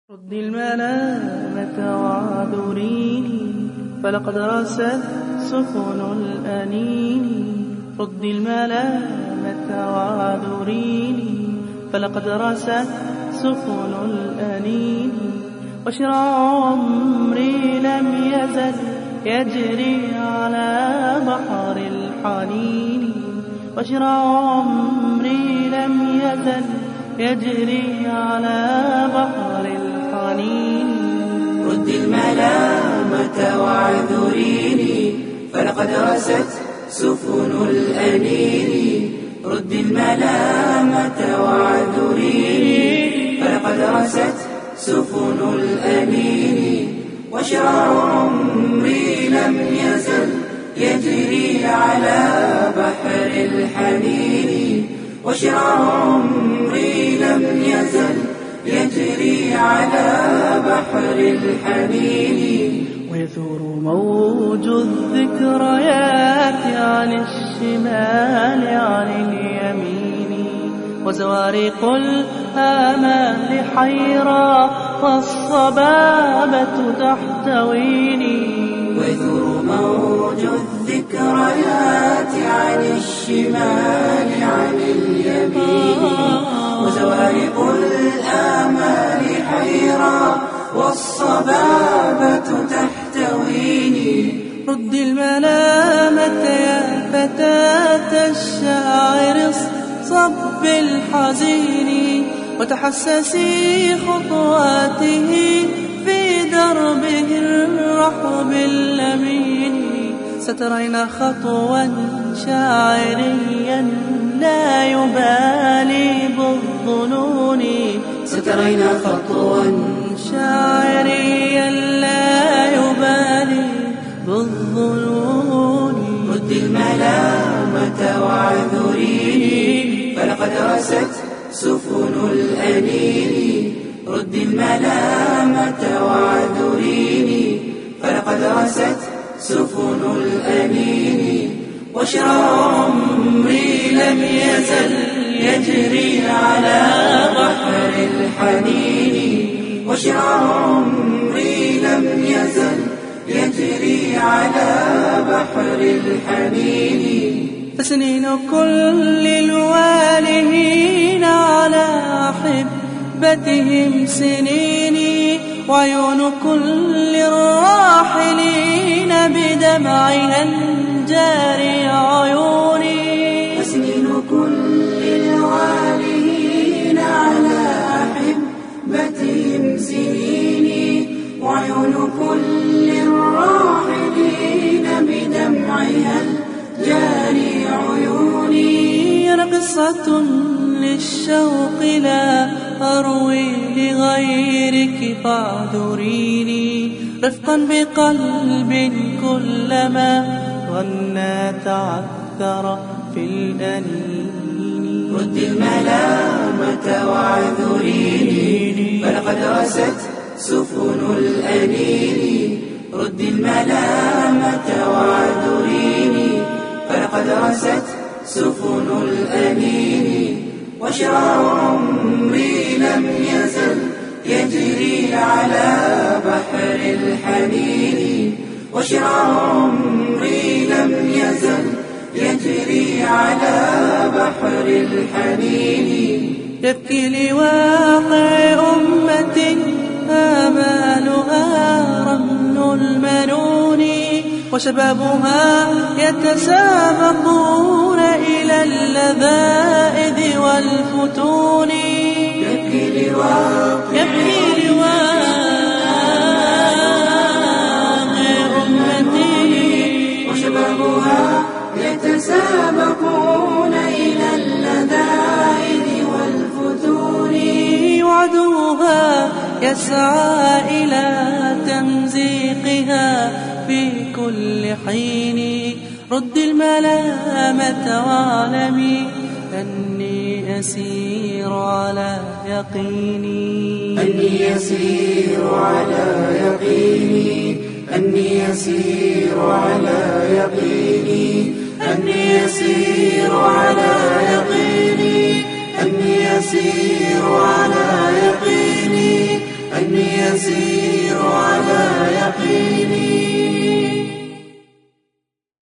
رد الملامة واعذريني فلقد رست سفن الأنين. رد الملامة واعذريني فلقد رست سفن الأنين. وشرع عمري لم يزل يجري على بحر الحنين. وشرع عمري لم يزل يجري على بحر الحنين. رد الملامة واعذريني فلقد رست سفن الأنين. رد الملامة واعذريني فلقد رست سفن الأنين. وشرع عمري لم يزل يجري على بحر الحنين. وشرع عمري لم يزل يجري على بحر الحنين. ويثور موج الذكريات عن الشمال عن اليمين. وزوارق الآمال حيرى والصبابة تحتويني. ويثور موج الذكريات عن الشمال عن اليمين. وزوارق الآمال حيرى والصبابة تحتويني. رد الملامة يا فتاة الشاعر صب الحزين. وتحسسي خطواته في دربه الرحب اللمين. سترين خطوا شاعريا لا يبالي بالظنون. سترين خطوا شاعريا لا يبالي بالظنون. رد الملامة واعذريني فلقد رست سفن الأنين. رد الملامة واعذريني فلقد رست سفن الأنين. وشرع عمري لم يزل يجري على بحر الحنين. وشرع عمري لم يزل يجري على بحر الحنين. فسنين كل الوالهين على أحبتهم سنيني. وعيون كل الراحلين بدمعها جاري عيوني. فسنين كل الوالهين على أحبتهم سنيني. وعيون كل الراحلين بدمعها جاري عيوني. أنا قصة للشوق لا أروي لغيرك فاعذريني. رفقا بقلب كلما غنى تعثر في الأنين. رد الملامة واعذريني فلقد رست سفن الأنين. رد الملامة واعذريني فلقد رست سفن الأنين. وشرع عمري لم يزل يجري على بحر الحنين. وشرع عمري لم يزل يجري على بحر الحنين. يبكي لواقع أمة آمالها رمل المنون. وشبابها يتسابقون إلى اللذائذ والفتون. يبكي لواقع أمتي. وشبابها يتسابقون إلى اللذائذ والفتون. وعدوها يسعى إلى تمزيقها في كل حين. رد الملامة واعلمي أني أسير على يقيني. أني أسير على يقيني. أني أسير على يقيني. أني أسير على يقيني. أني أسير على يقيني. أني يسير على يقيني